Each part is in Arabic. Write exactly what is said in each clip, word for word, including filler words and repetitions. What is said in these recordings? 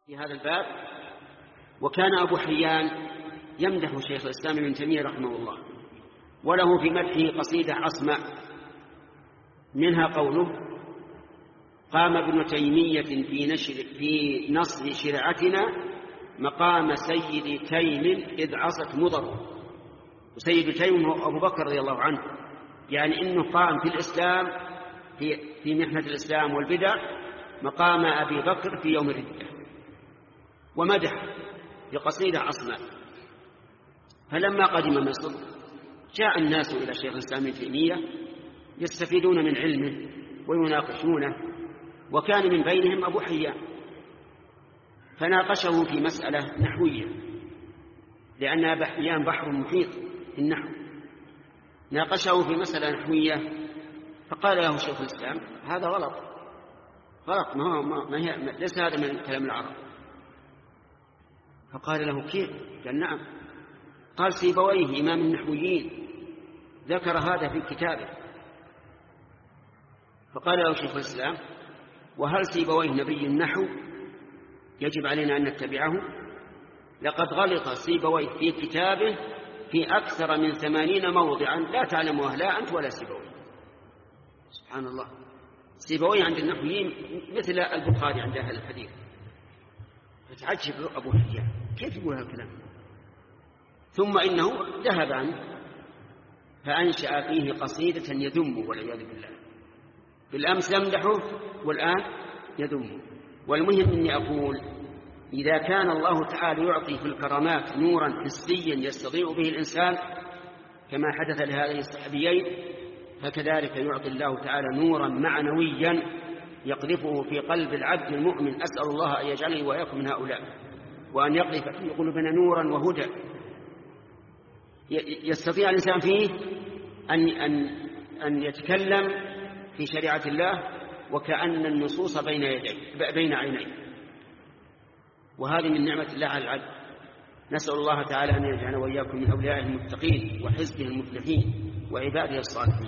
في هذا الباب. وكان أبو حيان يمدح شيخ الإسلام ابن تيمية رحمه الله، وله في مدحه قصيدة عصماء، منها قوله: قام ابن تيمية في, نشر في نصر شرعتنا مقام سيد تيم إذ عصت مضر. وسيد تيم هو أبو بكر رضي الله عنه، يعني إنه قام في الإسلام في, في محنة الإسلام والبدع مقام أبي بكر في يوم الردة، ومدح بقصيدة عصماء. فلما قدم مصر جاء الناس إلى شيخ الإسلام ابن تيمية يستفيدون من علمه ويناقشونه، وكان من بينهم أبو حيان، فناقشه في مسألة نحوية، لأن أبا حيان بحر محيط في النحو. ناقشه في مسألة نحوية فقال له شيخ الإسلام: هذا غلط غلط، ما, ما, ما هي ليس هذا من كلام العرب. فقال له: كيف؟ قال: نعم. قال: سيبويه إمام النحويين ذكر هذا في كتابه. فقال له شيخ الإسلام: وهل سيبويه نبي النحو يجب علينا أن نتبعه؟ لقد غلط سيبويه في كتابه في أكثر من ثمانين موضعا لا تعلمها لا أنت ولا سيبويه. سبحان الله، سيبويه عند النحويين مثل البخاري عند أهل الحديث. فتعجب أبو حيان كيف يقول هذا الكلام؟ ثم إنه ذهب عنه فأنشأ فيه قصيدة يذمه والعياذ بالله. بالأمس يمدحه والآن يذمه. والمهم إني أقول: إذا كان الله تعالى يعطي في الكرامات نورا حسيا يستضيء به الإنسان كما حدث لهذين الصحابيين، فكذلك يعطي الله تعالى نورا معنويا يقذفه في قلب العبد المؤمن. أسأل الله أن يجعلني وإياكم من هؤلاء، وأن يقذف في قلوبنا نورا وهدى يستطيع الإنسان فيه أن, أن, أن يتكلم في شريعة الله وكأن النصوص بين يديه بين عينيه. وهذه من نعمة الله على العبد. نسأل الله تعالى أن يجعلنا وإياكم من أوليائه المتقين وحزبه المفلحين وعباده الصالحين.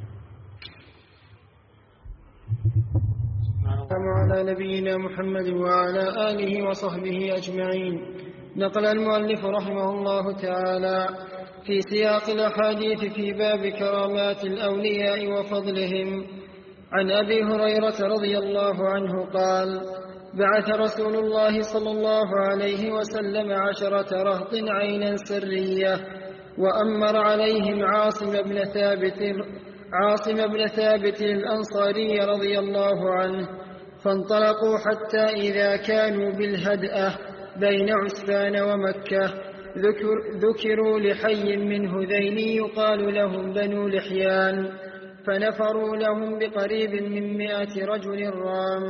على نبينا محمد وعلى آله وصحبه أجمعين. نقل المؤلف رحمه الله تعالى في سياق الأحاديث في باب كرامات الأولياء وفضلهم عن أبي هريرة رضي الله عنه قال: بعث رسول الله صلى الله عليه وسلم عشرة رهط عينا سرية، وأمر عليهم عاصم بن ثابت عاصم بن ثابت الأنصاري رضي الله عنه، فانطلقوا حتى إذا كانوا بالهدأة بين عسفان ومكة ذكر ذكروا لحي من هذيل يقال لهم بنو لحيان، فنفروا لهم بقريب من مائة رجل رام،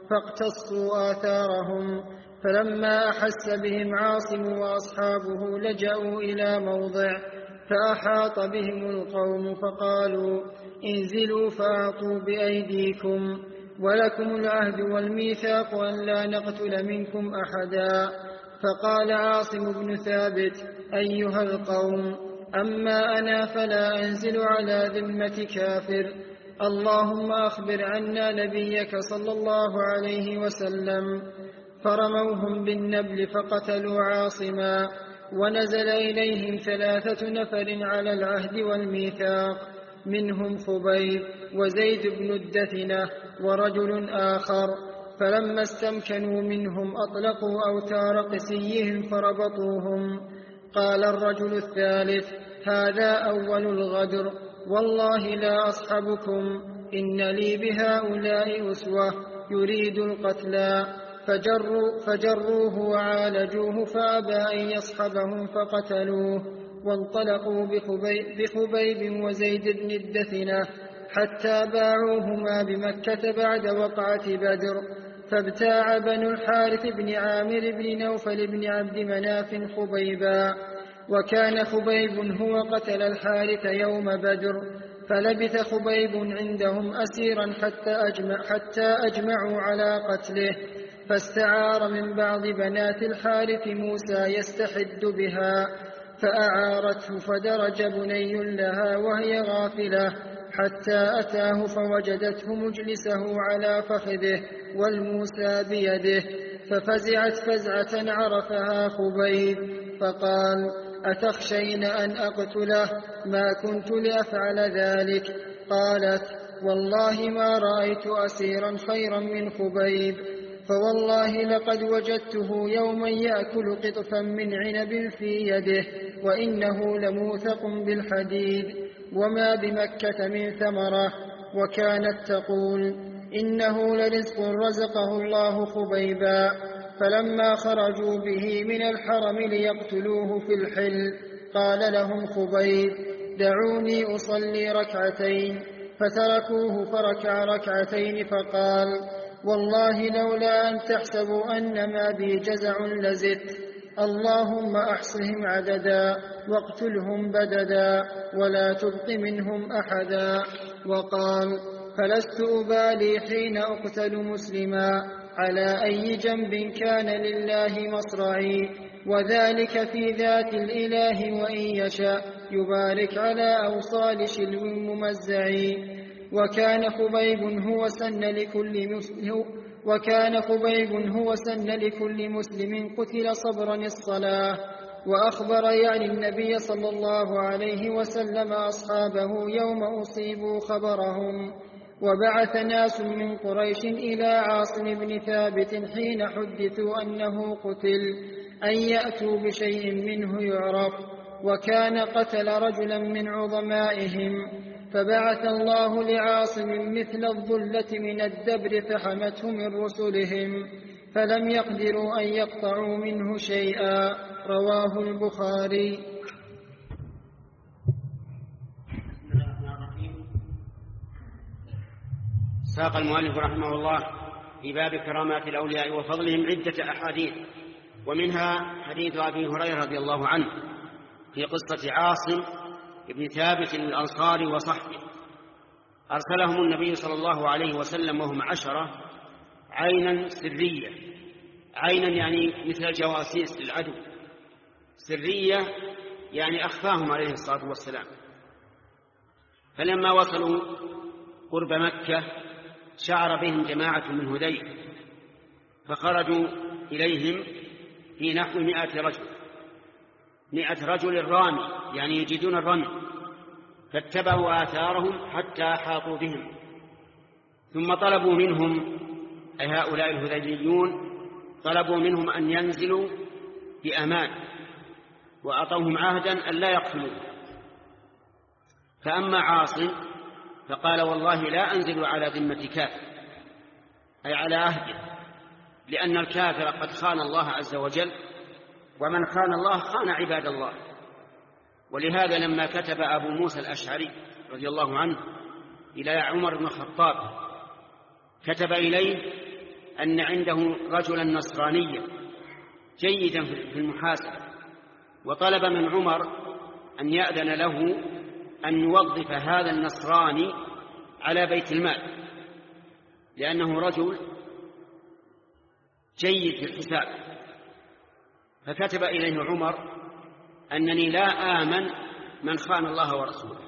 فاقتصوا آثارهم. فلما أحس بهم عاصم وأصحابه لجأوا إلى موضع، فأحاط بهم القوم فقالوا: انزلوا فأعطوا بأيديكم، ولكم العهد والميثاق أن لا نقتل منكم أحدا. فقال عاصم بن ثابت: أيها القوم، أما أنا فلا أنزل على ذمة كافر، اللهم أخبر عنا نبيك صلى الله عليه وسلم. فرموهم بالنبل فقتلوا عاصما، ونزل إليهم ثلاثة نفر على العهد والميثاق، منهم خبيب وزيد بن الدثنة ورجل آخر. فلما استمكنوا منهم أطلقوا أوتار قسيهم فربطوهم. قال الرجل الثالث: هذا أول الغدر، والله لا أصحبكم، إن لي بهؤلاء أسوة يريد القتلى. فجروا فجروه وعالجوه فأبى أن يصحبهم فقتلوه، وانطلقوا بخبيب, بخبيب وزيد بن الدثنة حتى باعوهما بمكة بعد وقعة بدر. فابتاع بنو الحارث بن عامر بن نوفل بن عبد مناف خبيبا، وكان خبيب هو قتل الحارث يوم بدر. فلبث خبيب عندهم أسيرا حتى, أجمع حتى أجمعوا على قتله، فاستعار من بعض بنات الحارث موسى يستحد بها، فأعارته فدرج بني لها وهي غافلة حتى أتاه فوجدته مجلسه على فخذه والموسى بيده، ففزعت فزعة عرفها خبيب فقال: أتخشين أن أقتله؟ ما كنت لأفعل ذلك. قالت: والله ما رأيت أسيرا خيرا من خبيب، فوالله لقد وجدته يوما يأكل قطفا من عنب في يده وإنه لموثق بالحديد، وما بمكة من ثمرة. وكانت تقول: إنه لرزق رزقه الله خبيبا. فلما خرجوا به من الحرم ليقتلوه في الحل قال لهم خبيب: دعوني أصلي ركعتين. فتركوه فركع ركعتين فقال: والله لولا أن تحسبوا أن ما بي جزع لزدت، اللهم أحصهم عددا واقتلهم بددا ولا تبق منهم أحدا. وقال: فلست أبالي حين أقتل مسلما على أي جنب كان لله مصرعي، وذلك في ذات الإله وإن يشاء يبارك على أوصال شلو ممزعي. وكان خبيب هو سن لكل مسلم وكان خبيب هو سن لكل مسلم قتل صبرا الصلاة. وأخبر يعني النبي صلى الله عليه وسلم أصحابه يوم أصيبوا خبرهم. وبعث ناس من قريش إلى عاصم بن ثابت حين حدثوا أنه قتل أن يأتوا بشيء منه يعرف، وكان قتل رجلا من عظمائهم. فبعث الله لعاصم مثل الظلة من الدبر فحمته من رسلهم، فلم يقدروا أن يقطعوا منه شيئا. رواه البخاري. ساق المؤلف رحمه الله في باب كرامات الأولياء وفضلهم عدة أحاديث، ومنها حديث أبي هريرة رضي الله عنه في قصة عاصم ابن ثابت الأنصاري وصحبه. أرسلهم النبي صلى الله عليه وسلم وهم عشرة عينا سرية، عينا يعني مثل الجواسيس للعدو، سرية يعني أخفاهم عليه الصلاة والسلام. فلما وصلوا قرب مكة شعر بهم جماعة من هذيل، فخرجوا إليهم في نحو مئة رجل مئة رجل رامي، يعني يجدون الرمي، فاتبعوا آثارهم حتى حاطوا بهم، ثم طلبوا منهم أي هؤلاء الهذيليون طلبوا منهم أن ينزلوا بأمان، وأعطوهم عهدا أن لا يقتلوه. فأما عاصم فقال: والله لا أنزل على ذمة كافر، أي على عهده، لأن الكافر قد خان الله عز وجل، ومن خان الله خان عباد الله. ولهذا لما كتب أبو موسى الأشعري رضي الله عنه إلى عمر بن الخطاب كتب إليه أن عنده رجلا نصرانيا جيدا في المحاسبة، وطلب من عمر أن يأذن له أن يوظف هذا النصراني على بيت المال، لأنه رجل جيد في الحساب. فكتب إليه عمر أنني لا آمن من خان الله ورسوله،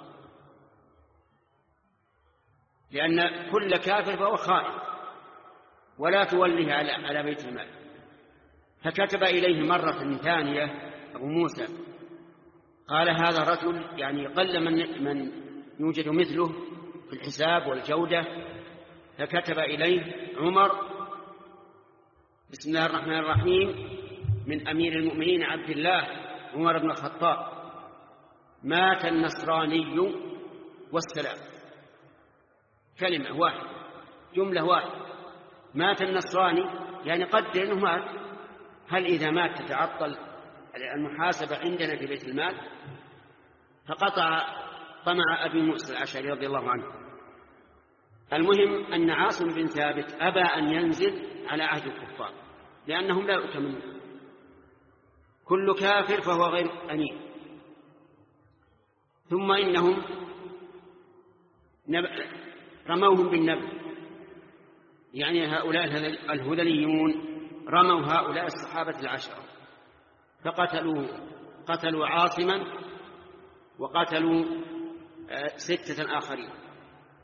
لأن كل كافر فهو خائن، ولا توليه على على بيت المال. فكتب إليه مرة ثانية أبو موسى قال: هذا رجل يعني قل من, من يوجد مثله في الحساب والجودة. فكتب إليه عمر: بسم الله الرحمن الرحيم، من أمير المؤمنين عبد الله عمر بن الخطاب: مات النصراني والسلام. كلمة واحدة، جملة واحدة، مات النصراني، يعني قدر أنه مات. هل إذا مات تتعطل المحاسبة عندنا في بيت المال؟ فقطع طمع أبي موسى الأشعري رضي الله عنه. المهم أن عاصم بن ثابت أبى أن ينزل على عهد الكفار، لأنهم لا يؤتمنون، كل كافر فهو غير أمين. ثم إنهم رموهم بالنبل، يعني هؤلاء الهذليون رموا هؤلاء الصحابة العشرة، فقتلوا قتلوا عاصما وقتلوا ستة آخرين،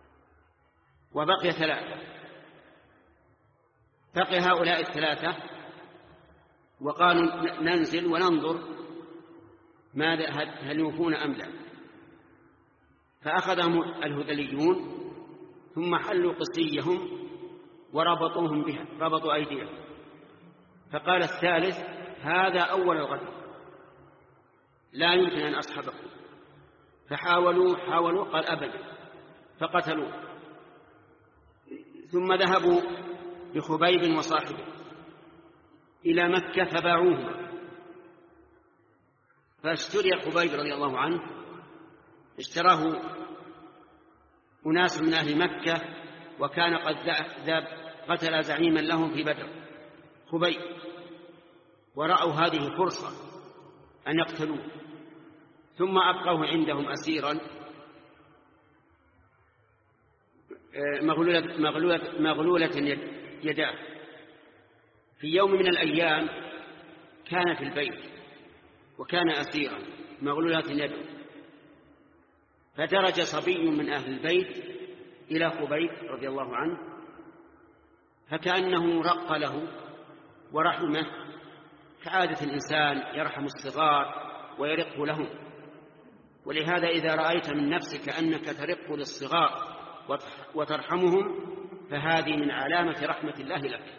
وبقي ثلاثة. بقي هؤلاء الثلاثة وقالوا ننزل وننظر ماذا هل يوفون أم لا. فأخذهم الهذليون ثم حلوا قصيهم وربطوهم بها، ربطوا أيديهم. فقال الثالث هذا أول الغد لا يمكن أن أصحبكم. فحاولوا حاولوا قال أبدا، فقتلوه. ثم ذهبوا بخبيب وصاحبه إلى مكة فباعوهما. فاشتري خبيب رضي الله عنه، اشتراه أناس من أهل مكة، وكان قد قتل زعيما لهم في بدر خبيب، ورأوا هذه فرصة أن يقتلوه، ثم أبقوه عندهم أسيرا مغلولة, مغلولة, مغلولة يداه. في يوم من الأيام كان في البيت وكان أسيرا مغلولة يده، فدرج صبي من أهل البيت إلى خبيب رضي الله عنه، فكأنه رق له ورحمه كعادة الإنسان يرحم الصغار ويرق لهم. ولهذا إذا رأيت من نفسك أنك ترق للصغار وترحمهم فهذه من علامة رحمة الله لك،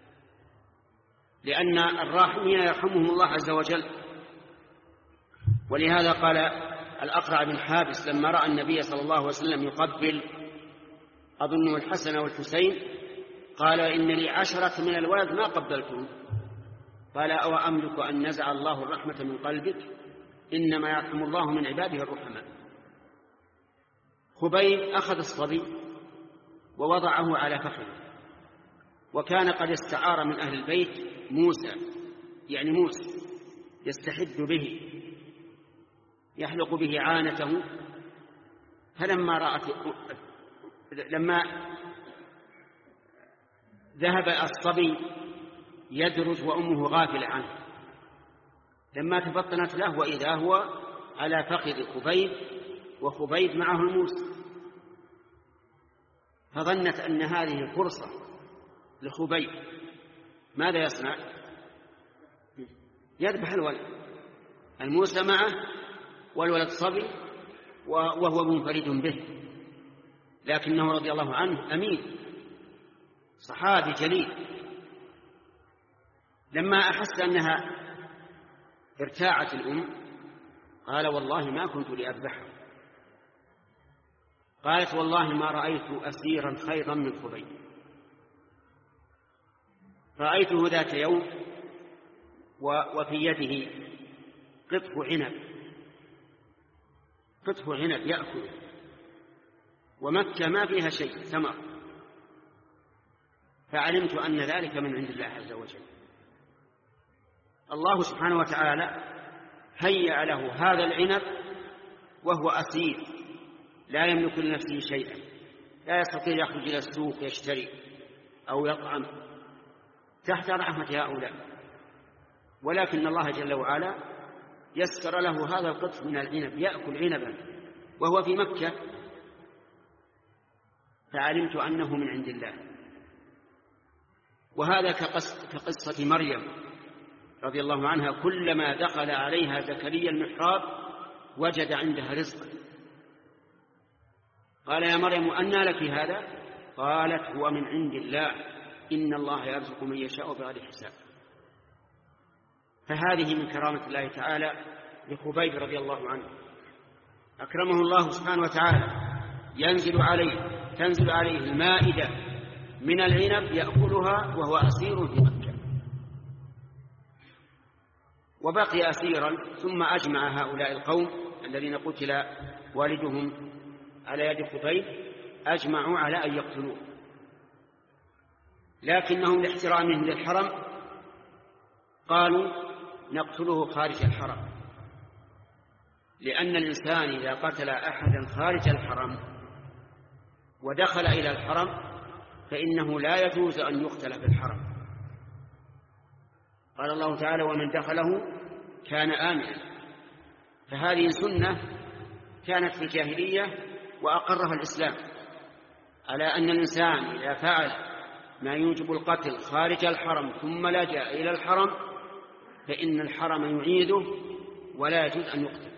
لأن الراحمين يرحمهم الله عز وجل. ولهذا قال الأقرع بن حابس لما رأى النبي صلى الله عليه وسلم يقبل أظنه الحسن والحسين قال إن لي عشرة من الولد ما قبلتهم. قال أو أملك أن نزع الله الرحمة من قلبك؟ إنما يرحم الله من عباده الرحماء. خبيب أخذ الصبي ووضعه على فخذه، وكان قد استعار من أهل البيت موسى، يعني موسى يستحد به يحلق به عانته. فلما رأت لما ذهب الصبي يدرج وأمه غافلة عنه، لما تفطنت له وإذا هو على فخذ خبيب وخبيب معه الموسى، فظنت أن هذه فرصة لخبيب. ماذا يصنع؟ يذبح الولد، الموسى معه والولد صبي وهو منفرد به، لكنه رضي الله عنه أمين صحابي جليل. لما أحس أنها ارتاعت الأم قال والله ما كنت لأذبحه. قالت والله ما رأيت أسيرا خيرا من خبيب. رأيته ذات يوم وفي يده قطف عنب، قطف عنب يأكل، ومكة ما فيها شيء ثمر، فعلمت أن ذلك من عند الله عز وجل. الله سبحانه وتعالى هيأ له هذا العنب وهو أسير لا يملك لنفسه شيئا، لا يستطيع يخرج إلى السوق يشتري أو يطعم تحت رحمة هؤلاء، ولكن الله جل وعلا يسر له هذا القطف من العنب يأكل عنبا وهو في مكة، فعلمت أنه من عند الله. وهذا كقصة مريم رضي الله عنها، كلما دخل عليها زكريا المحراب وجد عندها رزقا. قال يا مريم أنى لك هذا؟ قالت هو من عند الله، إن الله يرزق من يشاء بغير حساب. فهذه من كرامة الله تعالى لخبيب رضي الله عنه، أكرمه الله سبحانه وتعالى، ينزل عليه تنزل عليه المائدة من العنب يأكلها وهو أسير في مكة. وبقي أسيرا، ثم أجمع هؤلاء القوم الذين قتل والدهم على يد خبيب أجمعوا على أن يقتلوه، لكنهم لاحترامهم للحرم قالوا نقتله خارج الحرم، لأن الإنسان إذا قتل أحدا خارج الحرم ودخل إلى الحرم فإنه لا يجوز أن يقتل في الحرم. قال الله تعالى ومن دخله كان آمنا. فهذه سنة كانت في الجاهلية وأقرها الإسلام، على أن الإنسان إذا فعل ما يوجب القتل خارج الحرم ثم لجأ إلى الحرم فإن الحرم يعيده ولا يجوز أن يقتل.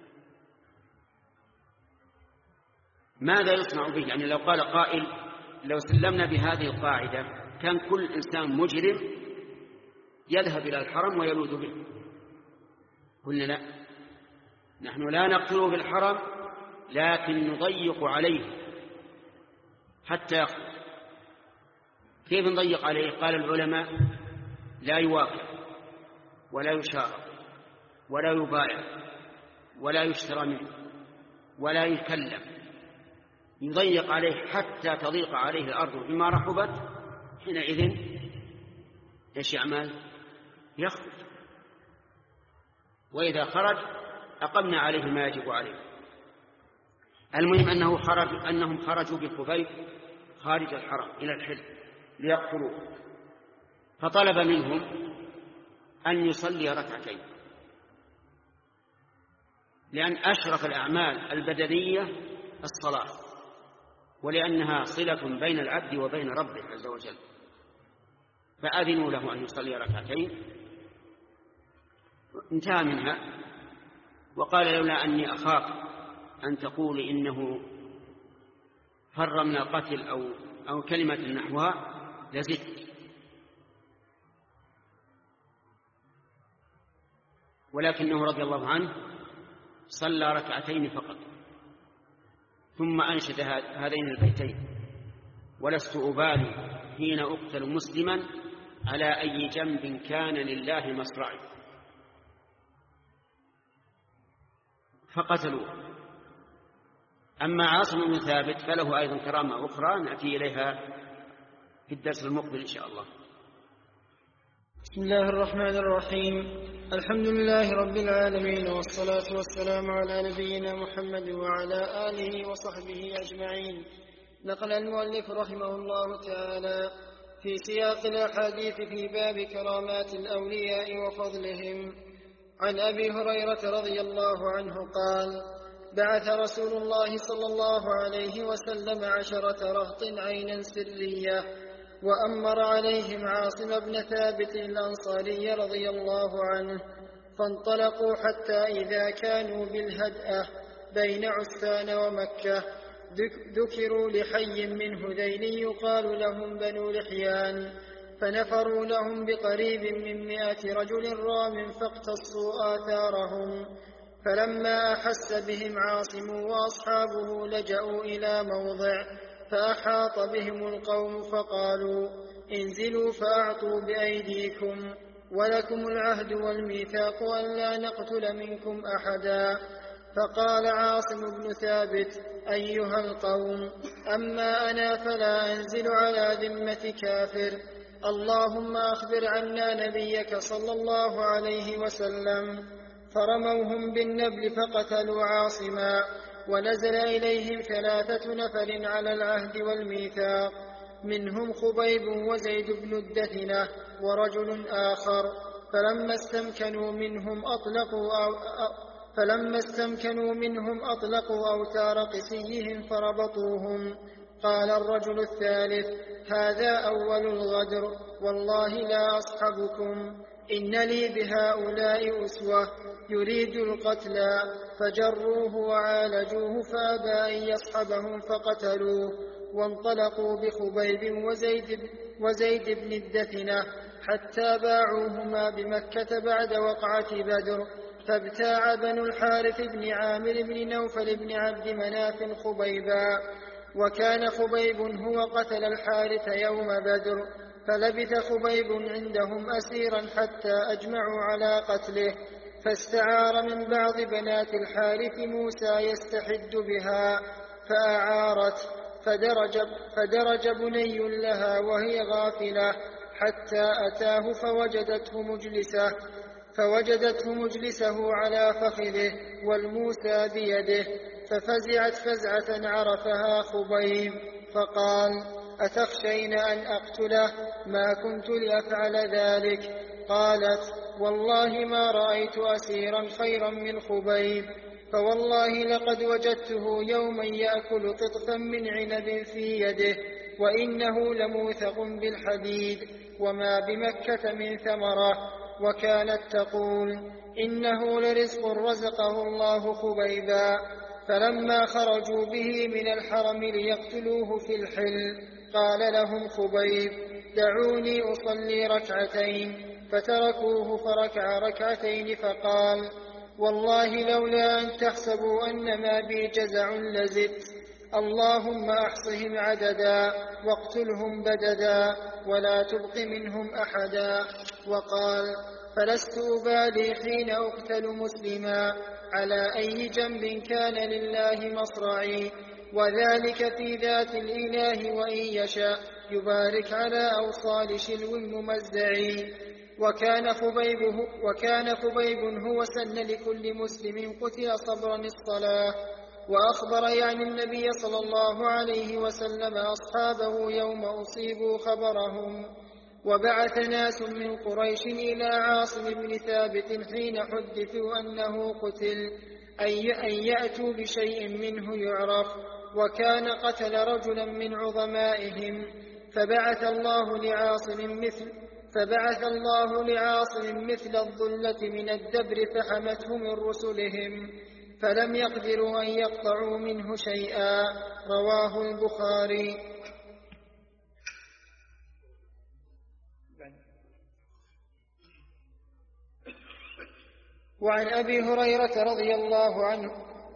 ماذا يصنع به؟ يعني لو قال قائل لو سلمنا بهذه القاعدة كان كل إنسان مجرم يذهب إلى الحرم ويلوذ به. قلنا لا، نحن لا نقتله في الحرم لكن نضيق عليه حتى يقتل. كيف نضيق عليه؟ قال العلماء لا يوافق ولا يشارك ولا يبايع ولا يشترى منه ولا يكلم، يضيق عليه حتى تضيق عليه الأرض بما رحبت، حينئذ ايش يعمل؟ يخرج، وإذا خرج أقمنا عليه ما يجب عليه. المهم أنه خرج أنهم خرجوا بخبيب خارج الحرم إلى الحل ليقتلوه، فطلب منهم أن يصلي ركعتين، لأن أشرف الأعمال البدنية الصلاة، ولأنها صلة بين العبد وبين ربه عز وجل، فأذنوا له أن يصلي ركعتين، انتهى منها. وقال لولا أني أخاف أن تقول إنه فر من القتل أو, أو كلمة نحوها لزدت، ولكنه رضي الله عنه صلى ركعتين فقط، ثم أنشد هذين البيتين: ولست أبالي حين أقتل مسلما على أي جنب كان لله مصرعي، فقتلوه. أما عاصم بن ثابت فله أيضا كرامة أخرى نأتي إليها في الدرس المقبل إن شاء الله. بسم الله الرحمن الرحيم. الحمد لله رب العالمين، والصلاة والسلام على نبينا محمد وعلى آله وصحبه أجمعين. نقل المؤلف رحمه الله تعالى في سياق الأحاديث في باب كرامات الأولياء وفضلهم عن أبي هريرة رضي الله عنه قال: بعث رسول الله صلى الله عليه وسلم عشرة رهط عينا سرية، وأمر عليهم عاصم بن ثابت الأنصاري رضي الله عنه، فانطلقوا حتى إذا كانوا بالهدأة بين عسفان ومكة ذكروا لحي من هذيل يقال لهم بنو لحيان، فنفروا لهم بقريب من مائة رجل رام فاقتصوا آثارهم، فلما أحس بهم عاصم وأصحابه لجأوا إلى موضع فأحاط بهم القوم فقالوا: انزلوا فأعطوا بأيديكم، ولكم العهد والميثاق ألا نقتل منكم أحدا. فقال عاصم بن ثابت: أيها القوم، أما أنا فلا أنزل على ذمة كافر، اللهم أخبر عنا نبيك صلى الله عليه وسلم. فرموهم بالنبل فقتلوا عاصما، ونزل إليهم ثلاثة نفر على العهد والميثاق، منهم خبيب وزيد بن الدثنة ورجل آخر، فلما استمكنوا منهم أطلقوا أو فلما استمكنوا منهم أطلقوا أوتار قسيهم فربطوهم. قال الرجل الثالث: هذا أول الغدر، والله لا أصحبكم، إن لي بهؤلاء أسوة، يريد القتلى، فجروه وعالجوه فأبى أن يصحبهم فقتلوه، وانطلقوا بخبيب وزيد, وزيد بن الدثنة حتى باعوهما بمكة بعد وقعة بدر، فابتاع بنو الحارث بن عامر بن نوفل بن عبد مناف خبيبا، وكان خبيب هو قتل الحارث يوم بدر، فلبث خبيب عندهم أسيرا حتى أجمعوا على قتله، فاستعار من بعض بنات الحارث موسى يستحد بها فأعارت، فدرج, فدرج بني لها وهي غافلة حتى أتاه فوجدته مجلسه فوجدته مجلسه على فخذه والموسى بيده، ففزعت فزعة عرفها خبيب، فقال: أتخشين أن أقتله؟ ما كنت لأفعل ذلك. قالت: والله ما رأيت أسيرا خيرا من خبيب، فوالله لقد وجدته يوما يأكل قطفا من عنب في يده، وإنه لموثق بالحديد، وما بمكة من ثمرة، وكانت تقول: إنه لرزق رزقه الله خبيبا. فلما خرجوا به من الحرم ليقتلوه في الحل قال لهم خبيب: دعوني أصلي ركعتين. فتركوه فركع ركعتين فقال: والله لولا أن تحسبوا أن ما بي جزع لزدت، اللهم أحصهم عددا واقتلهم بددا ولا تبق منهم أحدا. وقال: فلست أبالي حين أقتل مسلما على أي جنب كان لله مصرعي، وذلك في ذات الإله وإن يشاء يبارك على أوصال شلو ممزعي. وكان خبيب, وكان خبيب هو سن لكل مسلم قتل صبرا الصلاة. وأخبر يعني النبي صلى الله عليه وسلم أصحابه يوم أصيبوا خبرهم. وبعث ناس من قريش إلى عاصم بن ثابت حين حدثوا أنه قتل أن يأتوا بشيء منه يعرف، وكان قتل رجلا من عظمائهم. فبعث الله لعاصم مثل فبعث الله لعاصم مثل الظلة من الدبر فحمته من رسلهم، فلم يقدروا أن يقطعوا منه شيئا. رواه البخاري. وعن أبي هريرة رضي الله عنه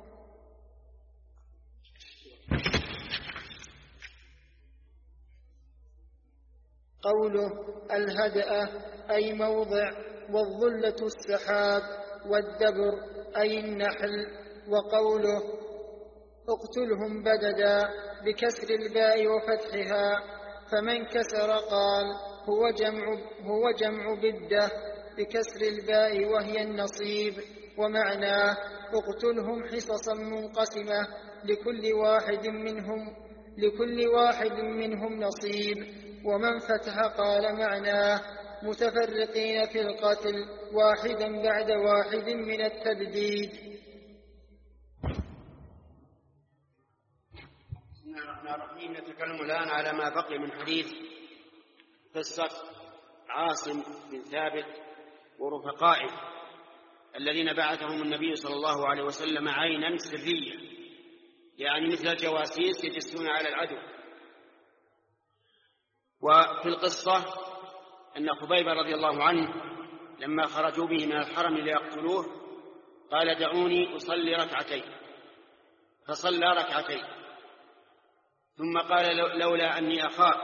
قوله: الهدأ أي موضع، والظلة السحاب، والدبر أي النحل. وقوله: اقتلهم بددا بكسر الباء وفتحها، فمن كسر قال هو جمع, هو جمع بدة بكسر الباء وهي النصيب. ومعناه: اقتلهم حصصا منقسمة لكل واحد منهم لكل واحد منهم نصيب. ومن فتح قال معناه: متفرقين في القتل واحدا بعد واحد من التبديد. بسم الله الرحمن الرحيم. نتكلم الآن على ما بقي من حديث قصة عاصم بن ثابت ورفقائه الذين بعثهم النبي صلى الله عليه وسلم عينا سرية، يعني مثل الجواسيس يجسون على العدو. وفي القصة أن خبيب رضي الله عنه لما خرجوا به من الحرم ليقتلوه قال: دعوني أصلي ركعتين. فصلى ركعتين، ثم قال: لولا أني أخاف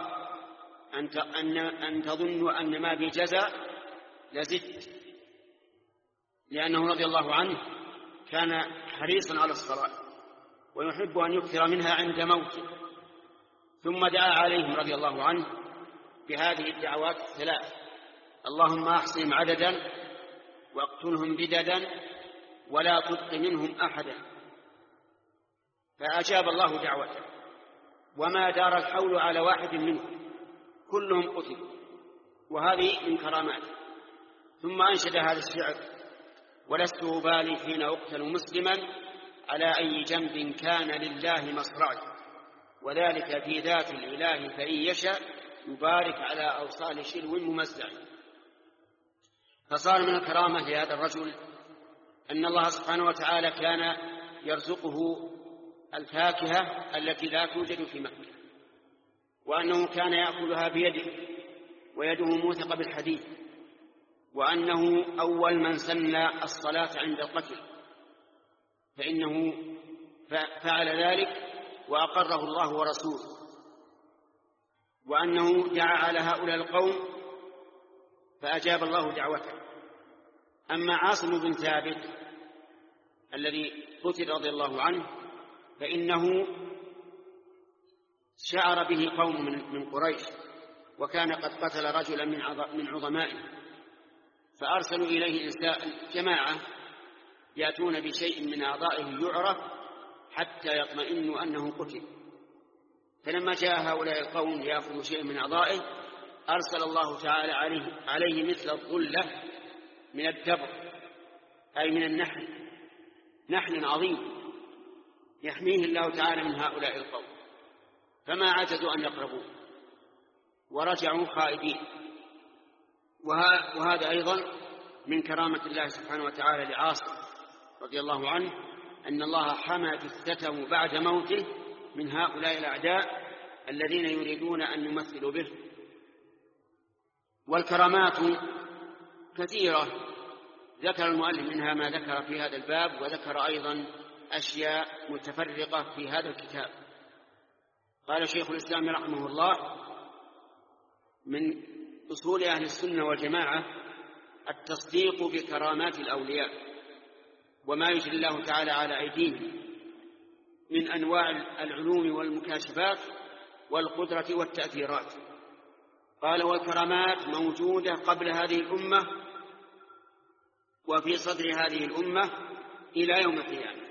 أن تظنوا أن ما بي جزع لزدت، لأنه رضي الله عنه كان حريصا على الصلاة ويحب أن يكثر منها عند موته. ثم دعا عليهم رضي الله عنه بهذه الدعوات الثلاث: اللهم أحصهم عددا واقتلهم بددا ولا تبق منهم أحدا. فأجاب الله دعوته، وما دار الحول على واحد منهم، كلهم قتلوا، وهذه من كراماته. ثم أنشد هذا الشعر: ولست أبالي حين أقتل مسلما على أي جنب كان لله مصرعي، وذلك في ذات الإله فإن يشاء يبارك على أوصال شلو ممزع. فصار من الكرامة لهذا الرجل أن الله سبحانه وتعالى كان يرزقه الفاكهة التي لا توجد في مكة، وأنه كان يأكلها بيده ويده موثقة بالحديد، وأنه أول من سن الصلاة عند القتل، فإنه فعل ذلك وأقره الله ورسوله، وأنه دعا على هؤلاء القوم فأجاب الله دعوته. أما عاصم بن ثابت الذي قتل رضي الله عنه فإنه شعر به قوم من قريش، وكان قد قتل رجلا من عظمائه، فأرسلوا إليه جماعة يأتون بشيء من أعضائه يعرف حتى يطمئنوا أنه قتل. فلما جاء هؤلاء القوم ليأخذوا شيء من أعضائه أرسل الله تعالى عليه, عليه مثل الظلة من الدبر أي من النحل، نحل عظيم يحميه الله تعالى من هؤلاء القوم، فما عجزوا أن يقربوه ورجعوا خائبين. وهذا أيضا من كرامة الله سبحانه وتعالى لعاصم رضي الله عنه أن الله حمى جثته بعد موته من هؤلاء الأعداء الذين يريدون أن يمثلوا به. والكرامات كثيرة ذكر المؤلف منها ما ذكر في هذا الباب، وذكر أيضا أشياء متفرقة في هذا الكتاب. قال شيخ الإسلام رحمه الله: من أصول أهل السنة والجماعة التصديق بكرامات الأولياء وما يجري الله تعالى على أيديهم من أنواع العلوم والمكاشفات والقدرة والتأثيرات. قال: والكرامات موجودة قبل هذه الأمة وفي صدر هذه الأمة إلى يوم القيامة،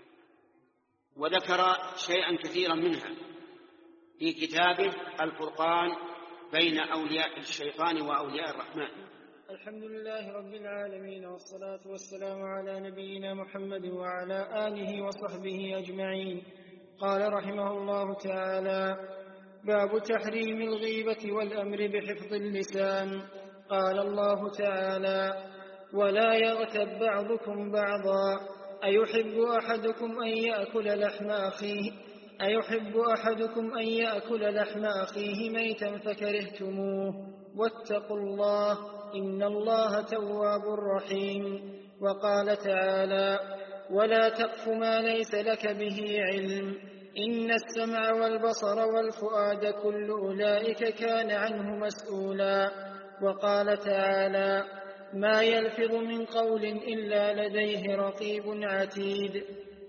وذكر شيئا كثيرا منها في كتابه الفرقان بين أولياء الشيطان وأولياء الرحمن. الحمد لله رب العالمين، والصلاة والسلام على نبينا محمد وعلى آله وصحبه أجمعين. قال رحمه الله تعالى: باب تحريم الغيبة والأمر بحفظ اللسان. قال الله تعالى: ولا يغتب بعضكم بعضا أيحب أحدكم أن يأكل لحم أخيه أيحب أحدكم أن يأكل لحم أخيه ميتا فكرهتموه واتقوا الله إن الله تواب رحيم. وقال تعالى: ولا تقف ما ليس لك به علم إن السمع والبصر والفؤاد كل أولئك كان عنه مسؤولا. وقال تعالى: ما يلفظ من قول إلا لديه رقيب عتيد.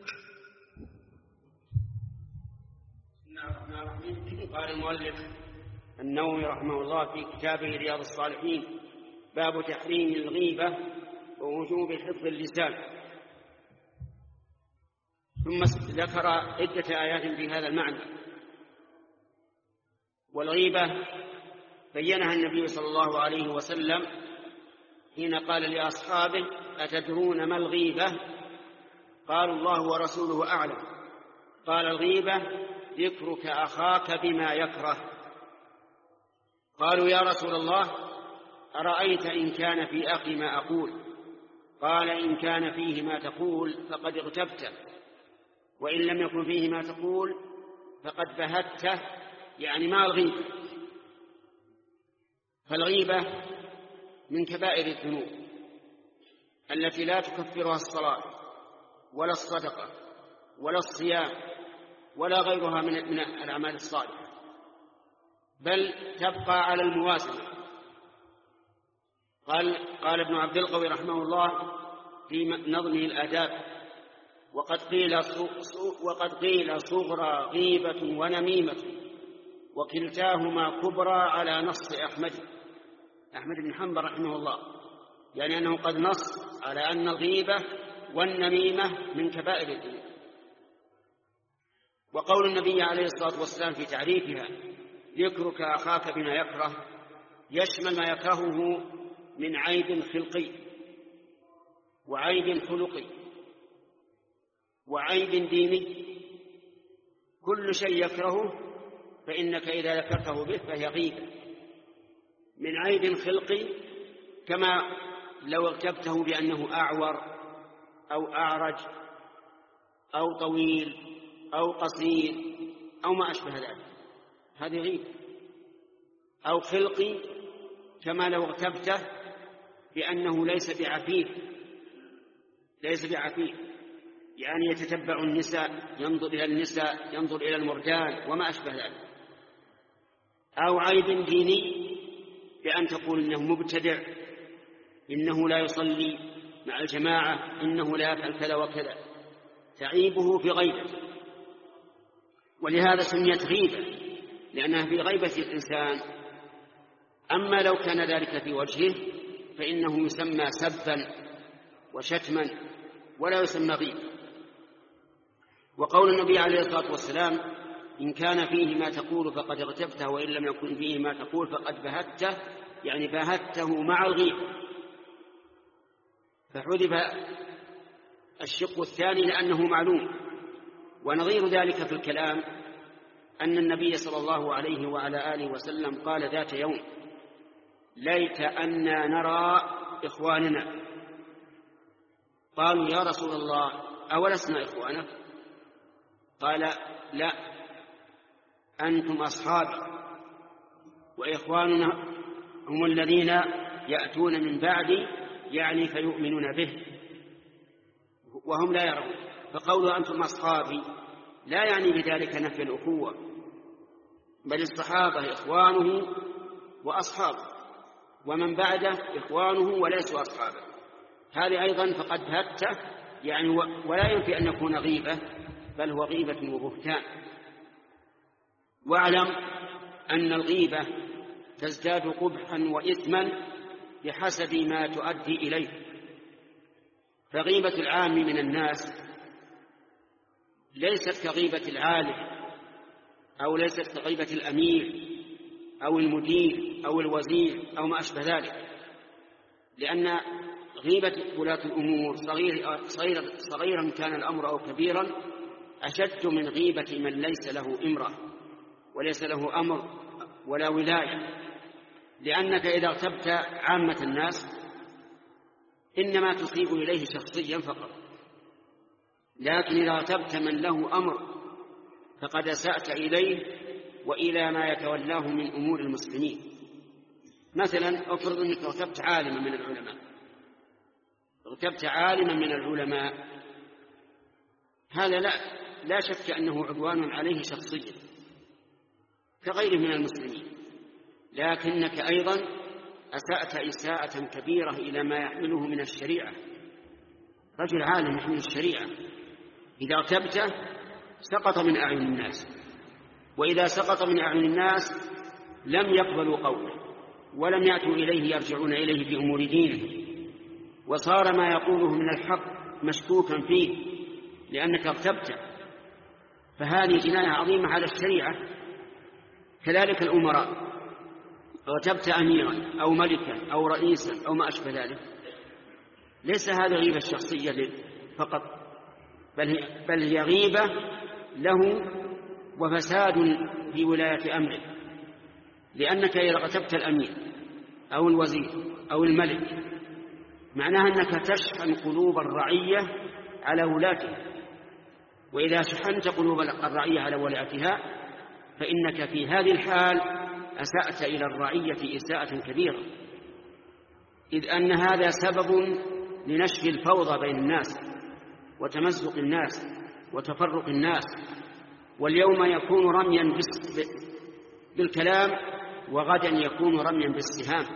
قال المؤلف النووي رحمه الله في كتابه رياض الصالحين: باب تحريم الغيبة ووجوب حفظ اللسان. ثم ذكر عدة آيات في هذا المعنى. والغيبة بينها النبي صلى الله عليه وسلم حين قال لأصحابه: أتدرون ما الغيبة؟ قالوا: الله ورسوله أعلم. قال: الغيبة ذكرك أخاك بما يكره. قالوا: يا رسول الله، أرأيت إن كان في أخي ما أقول؟ قال: إن كان فيه ما تقول فقد اغتبته، وإن لم يكن فيه ما تقول فقد بهته، يعني ما الغيبة. فالغيبة من كبائر الذنوب التي لا تكفرها الصلاة ولا الصدقة ولا الصيام ولا غيرها من الأعمال الصالحة، بل تبقى على الموازنة. قال قال ابن عبد القوي رحمه الله في نظمه الآداب: وقد قيل وقد قيل صغرى غيبة ونميمة وكلتاهما كبرى على نص أحمد أحمد بن حنبل رحمه الله، يعني أنه قد نص على أن الغيبة والنميمة من كبائر الذنوب. وقول النبي عليه الصلاة والسلام في تعريفها: ذكرك أخاك بما يكره، يشمل ما يكرهه من عيب خلقي وعيب خلقي وعيب ديني. كل شيء يكرهه فإنك إذا ذكرته به فهي غيبة. من عيب خلقي كما لو اغتبته بأنه أعور أو أعرج أو طويل أو قصير أو ما أشبه ذلك، هذه غيبة. أو خلقي كما لو اغتبته بأنه ليس بعفيف ليس بعفيف يعني يتتبع النساء، ينظر إلى النساء، ينظر إلى المرجان وما أشبه ذلك. أو عيب ديني بأن تقول إنه مبتدع، إنه لا يصلي مع الجماعة، إنه لا يفعل كذا وكذا، تعيبه في غيبته. ولهذا سميت غيبة لأنها في غيبة الإنسان. أما لو كان ذلك في وجهه فإنه يسمى سبا وشتما ولا يسمى غيبة. وقول النبي عليه الصلاة والسلام: إن كان فيه ما تقول فقد اغتبته، وإن لم يكن فيه ما تقول فقد بهته، يعني بهته مع الغيبة. فحذف الشق الثاني لأنه معلوم. ونظير ذلك في الكلام أن النبي صلى الله عليه وعلى آله وسلم قال ذات يوم: ليت أننا نرى إخواننا قالوا: يا رسول الله أولسنا إخوانك؟ قال: لا، أنتم أصحابي، وإخواننا هم الذين يأتون من بعدي، يعني فيؤمنون به وهم لا يرون. فقولوا أنتم أصحابي لا يعني بذلك نفي الأخوة، بل الصحابة إخوانه وأصحابه، ومن بعده إخوانه وليسوا أصحابه. هذه أيضا فقد هته يعني، ولا ينفي أن يكون غيبة، بل هو غيبة وبهتان. واعلم أن الغيبة تزداد قبحا وإثما بحسب ما تؤدي إليه. فغيبة العام من الناس ليست كغيبة العالم، أو ليست كغيبة الأمير أو المدير أو الوزير أو ما أشبه ذلك، لأن غيبة ولاة الأمور صغير صغير صغيرا كان الأمر أو كبيرا أشد من غيبة من ليس له إمرة وليس له أمر ولا ولاية. لأنك إذا اغتبت عامة الناس إنما تصيب إليه شخصيا فقط، لكن إذا اغتبت من له أمر فقد أسأت إليه وإلى ما يتولاه من أمور المسلمين. مثلا افرض أنك اغتبت عالما من العلماء اغتبت عالما من العلماء هذا لا, لا شك أنه عدوان عليه شخصيا كغيره من المسلمين، لكنك أيضا أسأت إساءة كبيرة إلى ما يحمله من الشريعة. رجل عالم يحمل الشريعة إذا اغتبته سقط من أعين الناس، وإذا سقط من أعين الناس لم يقبلوا قوله ولم يأتوا إليه يرجعون إليه في أمور دينه، وصار ما يقوله من الحق مشكوكا فيه لأنك اغتبته. فهذه جناية عظيمة على الشريعة. كذلك الأمراء، اغتبت أميرا أو ملكا أو رئيسا أو ما أشبه ذلك، ليس هذا غيبة الشخصية فقط، بل هي, بل هي غيبة له وفساد في ولاية أمره. لأنك إذا اغتبت الأمير أو الوزير أو الملك معناها أنك تشحن قلوب الرعية على ولاته، وإذا شحنت قلوب الرعية على ولاتها فإنك في هذه الحال أسأت إلى الرعية إساءة كبيرة، إذ أن هذا سبب لنشر الفوضى بين الناس وتمزق الناس وتفرق الناس. واليوم يكون رميا بالكلام وغدا يكون رميا بالسهام،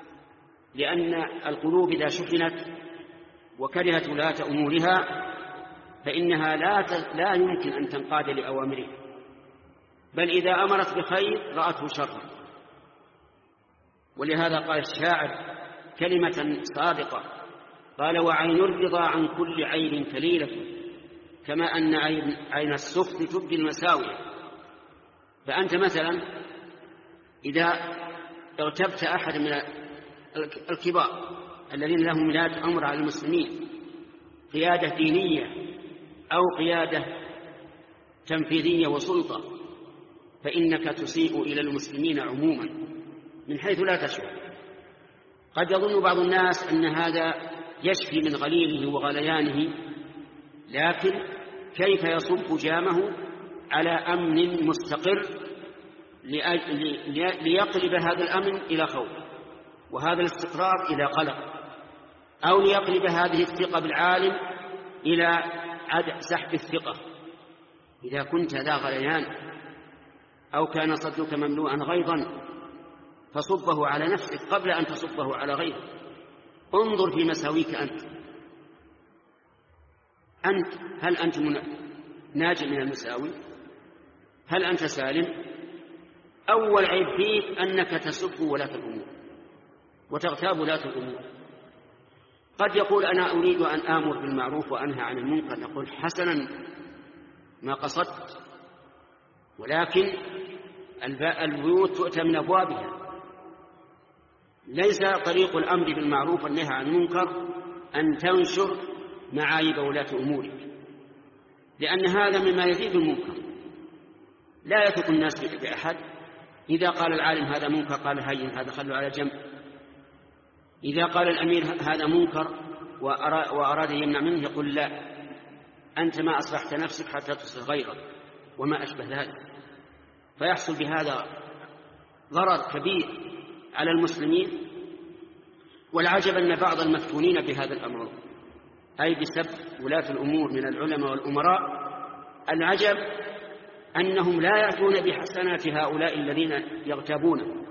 لأن القلوب إذا شحنت وكرهت ولاة أمورها فإنها لا, لا يمكن أن تنقاد لأوامره، بل إذا أمرت بخير رأته شرا. ولهذا قال الشاعر كلمة صادقة، قال: وعين الرضا عن كل عيب كليلة، كما أن عين السخط تبدي المساوية. فأنت مثلا إذا اغتبت أحد من الكبار الذين لهم ولاية أمر على المسلمين، قيادة دينية أو قيادة تنفيذية وسلطة، فإنك تسيء إلى المسلمين عموما من حيث لا تشعر. قد يظن بعض الناس أن هذا يشفي من غليله وغليانه، لكن كيف يصب جامه على أمن مستقر ليقلب هذا الأمن إلى خوف، وهذا الاستقرار إلى قلق، أو ليقلب هذه الثقة بالعالم إلى عدم سحب الثقة. إذا كنت ذا غليان أو كان صدرك مملوءا غيظا فصبه على نفسك قبل أن تصبه على غيرك. انظر في مساويك أنت أنت هل أنت ناج من المساوي؟ هل أنت سالم؟ أول عيب فيك أنك تسب ولاة الأمور وتغتاب ولاة الأمور. قد يقول: أنا أريد أن آمر بالمعروف وأنهى عن المنكر، نقول: حسنا، ما قصدت، ولكن البيوت تؤتى من أبوابها. ليس طريق الأمر بالمعروف والنهي عن المنكر أن تنشر معايب ولاة أمورك، لأن هذا مما يزيد المنكر. لا يثق الناس بأحد. إذا قال العالم هذا منكر قال: هين هذا خلوا على جنب. إذا قال الأمير هذا منكر وأراد يمنع منه يقول لا، أنت ما أصلحت نفسك حتى تصلح غيرك وما أشبه ذلك. فيحصل بهذا ضرر كبير على المسلمين. والعجب أن بعض المفتونين بهذا الأمر، أي بسبب ولاة الأمور من العلماء والأمراء، العجب أنهم لا يأتون بحسنات هؤلاء الذين يغتابون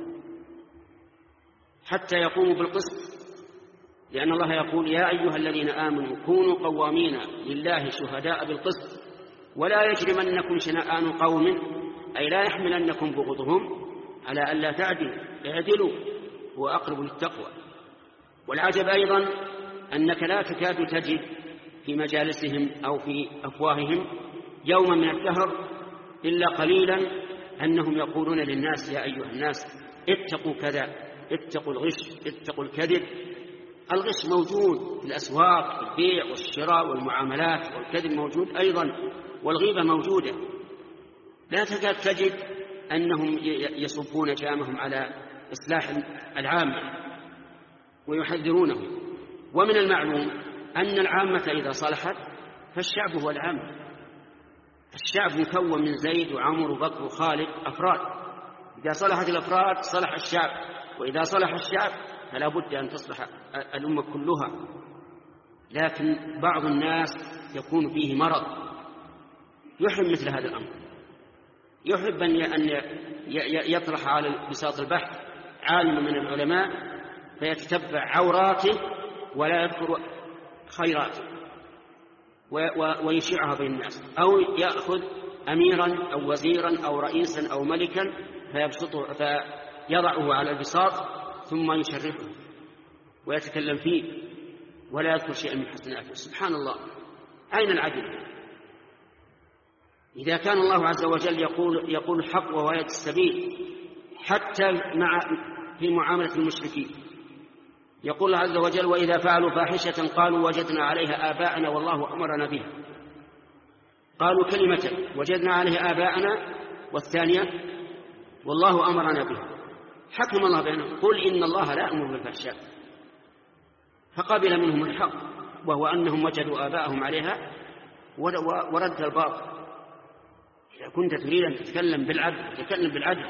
حتى يقوموا بالقسط، لأن الله يقول يا أيها الذين آمنوا كونوا قوامين لله شهداء بالقسط ولا يجرمنكم شنآن قوم، أي لا يحملنكم بغضهم على ألا تعدلوا، اعدلوا هو أقرب للتقوى. والعجب أيضا أنك لا تكاد تجد في مجالسهم أو في أفواههم يوما من الدهر إلا قليلا أنهم يقولون للناس يا أيها الناس اتقوا كذا، اتقوا الغش، اتقوا الكذب. الغش موجود في الأسواق، في البيع والشراء والمعاملات، والكذب موجود أيضا، والغيبة موجودة. لا تكاد تجد أنهم يصبون جامهم على إصلاح العامة ويحذرونه. ومن المعلوم أن العامة إذا صلحت فالشعب هو العامة. الشعب مكون من زيد وعمر وبكر وخالد، أفراد. إذا صلحت الأفراد صلح الشعب، وإذا صلح الشعب فلا بد أن تصلح الأمة كلها. لكن بعض الناس يكون فيه مرض يحب مثل هذا الأمر، يحب أن يطرح على بساط البحث عالم من العلماء فيتتبع عوراته ولا يذكر خيراته ويشيعها بين الناس، أو يأخذ أميرا أو وزيرا أو رئيسا أو ملكا فيبسطه فيضعه على البساط ثم يشرحه ويتكلم فيه ولا يذكر شيئا من حسناته. سبحان الله، أين العدل؟ إذا كان الله عز وجل يقول, يقول الحق وهو يهدي السبيل حتى مع في معاملة المشركين، يقول الله عز وجل وإذا فعلوا فاحشة قالوا وجدنا عليها آباءنا والله أمرنا بها. قالوا كلمة وجدنا عليها آباءنا، والثانية والله أمرنا بها. حكم الله بينهم قل إن الله لا يأمر بالفحشاء، فقبل منهم الحق وهو أنهم وجدوا آباءهم عليها ورد الباطل. إذا كنت تريد أن تتكلم بالعدل تتكلم بالعدل.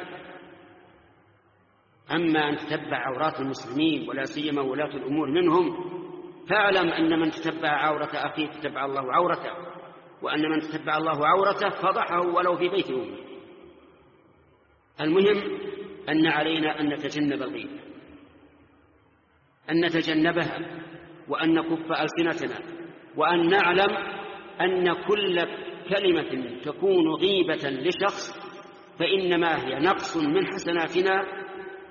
أما أن تتبع عورات المسلمين ولا سيما ولاة الأمور منهم، فاعلم أن من تتبع عورة أخيه تتبع الله عورته، وأن من تتبع الله عورته فضحه ولو في بيته. المهم أن علينا أن نتجنب الغيبة، أن نتجنبها، وأن نكف ألسنتنا، وأن نعلم أن كل كلمة تكون غيبة لشخص فإنما هي نقص من حسناتنا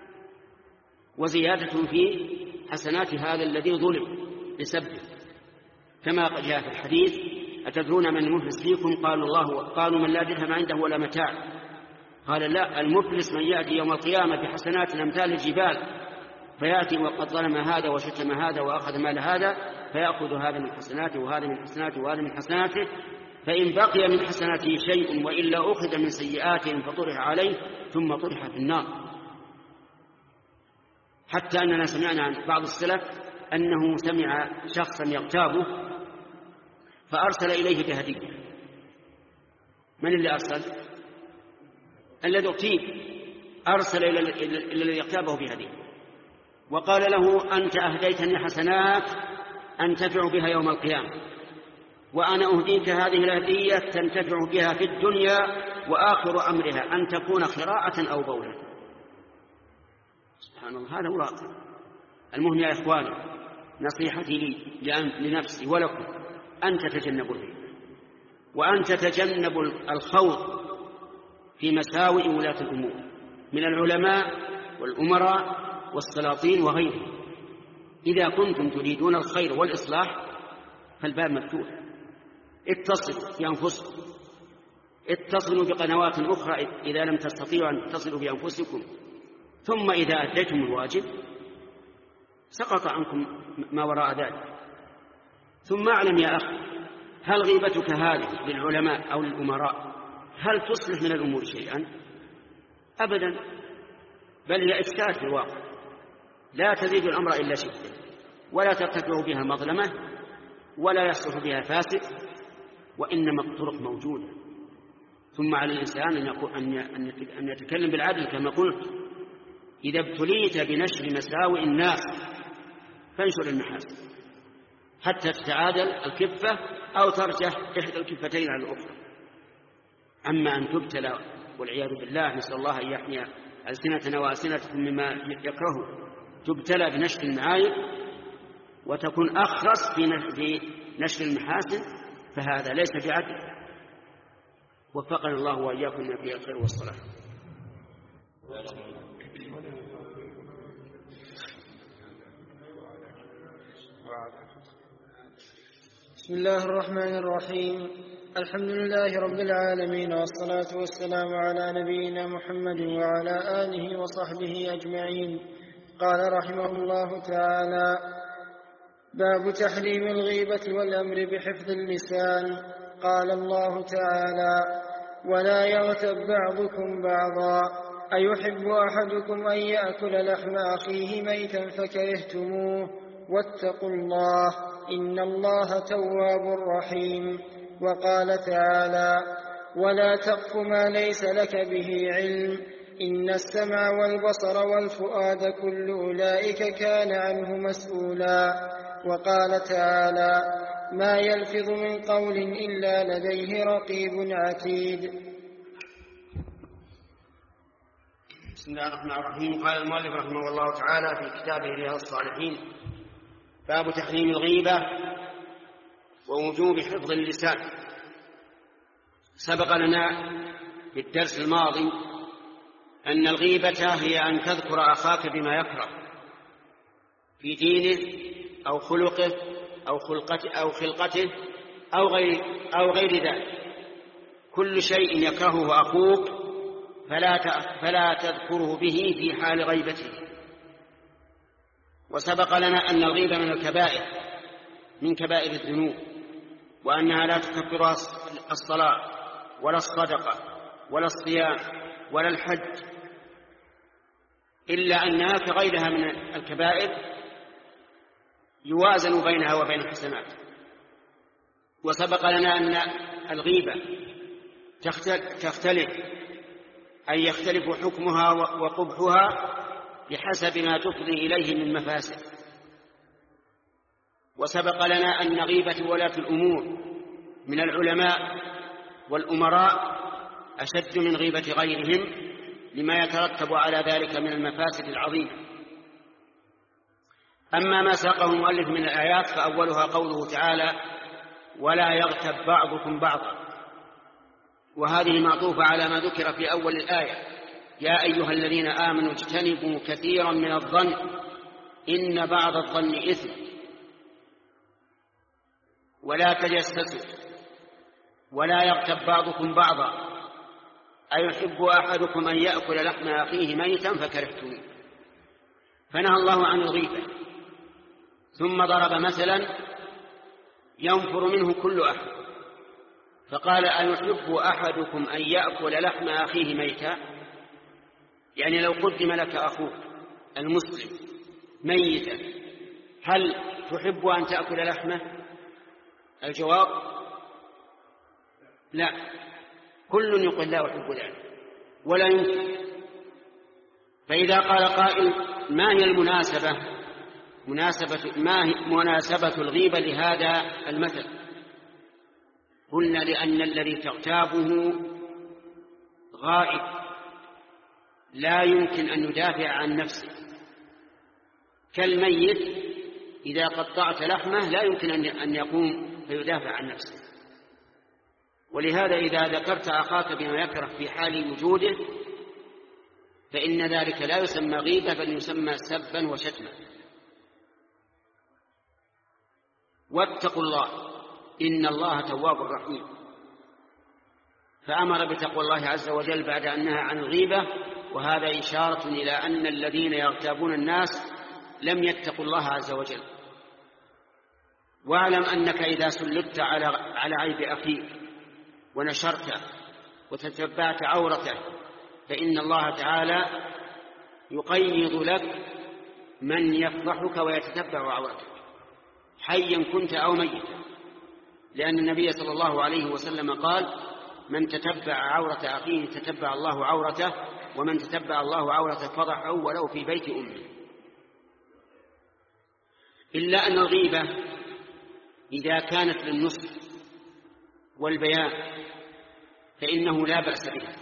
وزيادة في حسنات هذا الذي ظلم بسبه، كما جاء في الحديث أتدرون من المفلس فيكم؟ قالوا الله. قالوا من لا درهم عنده ولا متاع. قال لا، المفلس من يأتي يوم القيامة بحسنات أمثال الجبال، فيأتي وقد ظلم هذا وشتم هذا وأخذ مال هذا، فيأخذ هذا من حسناته وهذا من حسناته وهذا من حسناته، فإن بقي من حسناته شيء وإلا أخذ من سيئاتهم فطرح عليه ثم طرح في النار. حتى أننا سمعنا عن بعض السلف أنه سمع شخصا يغتابه فأرسل إليه بهدية. من اللي أرسل؟ الذي اغتيب أرسل إلى الذي يغتابه بهدية وقال له أنت أهديتني حسنات أنتفع بها يوم القيامة، وأنا أهديك هذه الهدية تنتفع بها في الدنيا وآخر أمرها أن تكون خراءة أو بولا. سبحان الله، هذا واقع. المهم يا إخواني، نصيحتي لي لنفسي ولكم أن تتجنبوا الغيبة، وأن تتجنبوا الخوض في مساوئ ولاة الأمور من العلماء والأمراء والسلاطين وغيرهم. إذا كنتم تريدون الخير والإصلاح فالباب مفتوح. اتصلوا بأنفسكم، اتصلوا بقنوات أخرى إذا لم تستطيعوا أن تتصلوا بأنفسكم، ثم إذا أديتم الواجب سقط عنكم ما وراء ذلك. ثم اعلم يا أخي، هل غيبتك هذه للعلماء أو للأمراء هل تصلح من الأمور شيئا؟ أبدا، بل هي إفساد في الواقع. لا تزيد الأمر إلا شدة، ولا ترتفع بها مظلمة ولا يصلح بها فاسد، وإنما الطرق موجودة. ثم على الإنسان أن, يقول أن يتكلم بالعدل كما قلت. إذا ابتليت بنشر مساوئ الناس فانشر المحاسن حتى تتعادل الكفة أو ترجح إحدى الكفتين على الأخرى. أما أن تبتلى والعياذ بالله، نسأل الله أن يحمي ألسنتنا وألسنتكم مما يكرهه، تبتلى بنشر المعايب وتكون أخرس في نشر المحاسن، فهذا ليس بعدل. وفقنا الله وإياكم في الخير والصلاح. بسم الله الرحمن الرحيم. الحمد لله رب العالمين، والصلاة والسلام على نبينا محمد وعلى آله وصحبه أجمعين. قال رحمه الله تعالى: باب تحريم الغيبة والأمر بحفظ اللسان. قال الله تعالى: ولا يغتب بعضكم بعضا أيحب أحدكم أن يأكل لحم أخيه ميتا فكرهتموه واتقوا الله إن الله تواب رحيم. وقال تعالى: ولا تقف ما ليس لك به علم إن السمع والبصر والفؤاد كل أولئك كان عنه مسؤولا. وقال تعالى: ما يلفظ من قول إلا لديه رقيب عتيد. بسم الله الرحمن الرحيم. قال المؤلف رحمه الله تعالى في كتابه رياض الصالحين: باب تحريم الغيبة ووجوب حفظ اللسان. سبق لنا في الدرس الماضي أن الغيبة هي أن تذكر أخاك بما يكره في دينه أو خلقه أو خلقته أو خلقته أو غير أو غير ذلك. كل شيء يكرهه أخوك فلا فلا تذكره به في حال غيبته. وسبق لنا أن الغيبة من الكبائر من كبائر الذنوب، وأنها لا تكفر الصلاة ولا الصدقة ولا الصيام ولا الحج، إلا أنها كغيرها من الكبائر يوازن بينها وبين الحسنات. وسبق لنا أن الغيبة تختلف، أي يختلف حكمها وقبحها بحسب ما تفضي إليه من مفاسد. وسبق لنا أن غيبة ولاة الأمور من العلماء والأمراء أشد من غيبة غيرهم لما يترتب على ذلك من المفاسد العظيمة. أما ما ساقه المؤلف من الآيات فأولها قوله تعالى: ولا يغتب بعضكم بعضا، وهذه معطوفة على ما ذكر في أول الآية: يا أيها الذين آمنوا اجتنبوا كثيرا من الظن إن بعض الظن إثم ولا تجسسوا ولا يغتب بعضكم بعضا أيحب أحدكم أن يأكل لحم أخيه ميتا فكرهتموه. فنهى الله عن الغيبة، ثم ضرب مثلا ينفر منه كل أحد، فقال: أيحب أحدكم أن يأكل لحم أخيه ميتا؟ يعني لو قدم لك أخوك المسلم ميتا هل تحب أن تأكل لحمه؟ الجواب لا، كل يقول لا أحب ذلك ولا يمكن. فإذا قال قائل: ما هي المناسبة مناسبة ما هي مناسبة الغيبة لهذا المثل؟ قلنا: لأن الذي تغتابه غائب لا يمكن أن يدافع عن نفسه، كالميت إذا قطعت لحمه لا يمكن أن يقوم فيدافع عن نفسه. ولهذا إذا ذكرت أخاك بما يكره في حال وجوده فإن ذلك لا يسمى غيبة بل يسمى سبا وشتما. واتقوا الله إن الله تواب رحيم. فأمر بتقوى الله عز وجل بعد أن نهى عن الغيبة، وهذا إشارة إلى أن الذين يغتابون الناس لم يتقوا الله عز وجل. واعلم أنك إذا سلطت على على عيب أخيك ونشرته وتتبعت عورته فإن الله تعالى يقيض لك من يفضحك ويتتبع عورتك حيا كنت أو ميتا، لأن النبي صلى الله عليه وسلم قال: من تتبع عورة أخيه تتبع الله عورته، ومن تتبع الله عورته فضحه ولو في بيت أمه. إلا أن الغيبة إذا كانت للنصح والبيان فإنه لا بأس بها.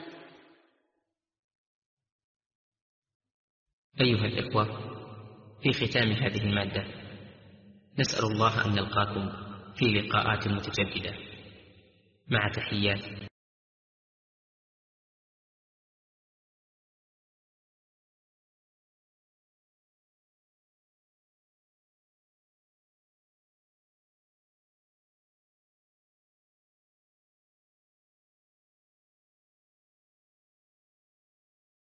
أيها الإخوة، في ختام هذه المادة نسأل الله أن نلقاكم في لقاءات متجددة، مع تحيات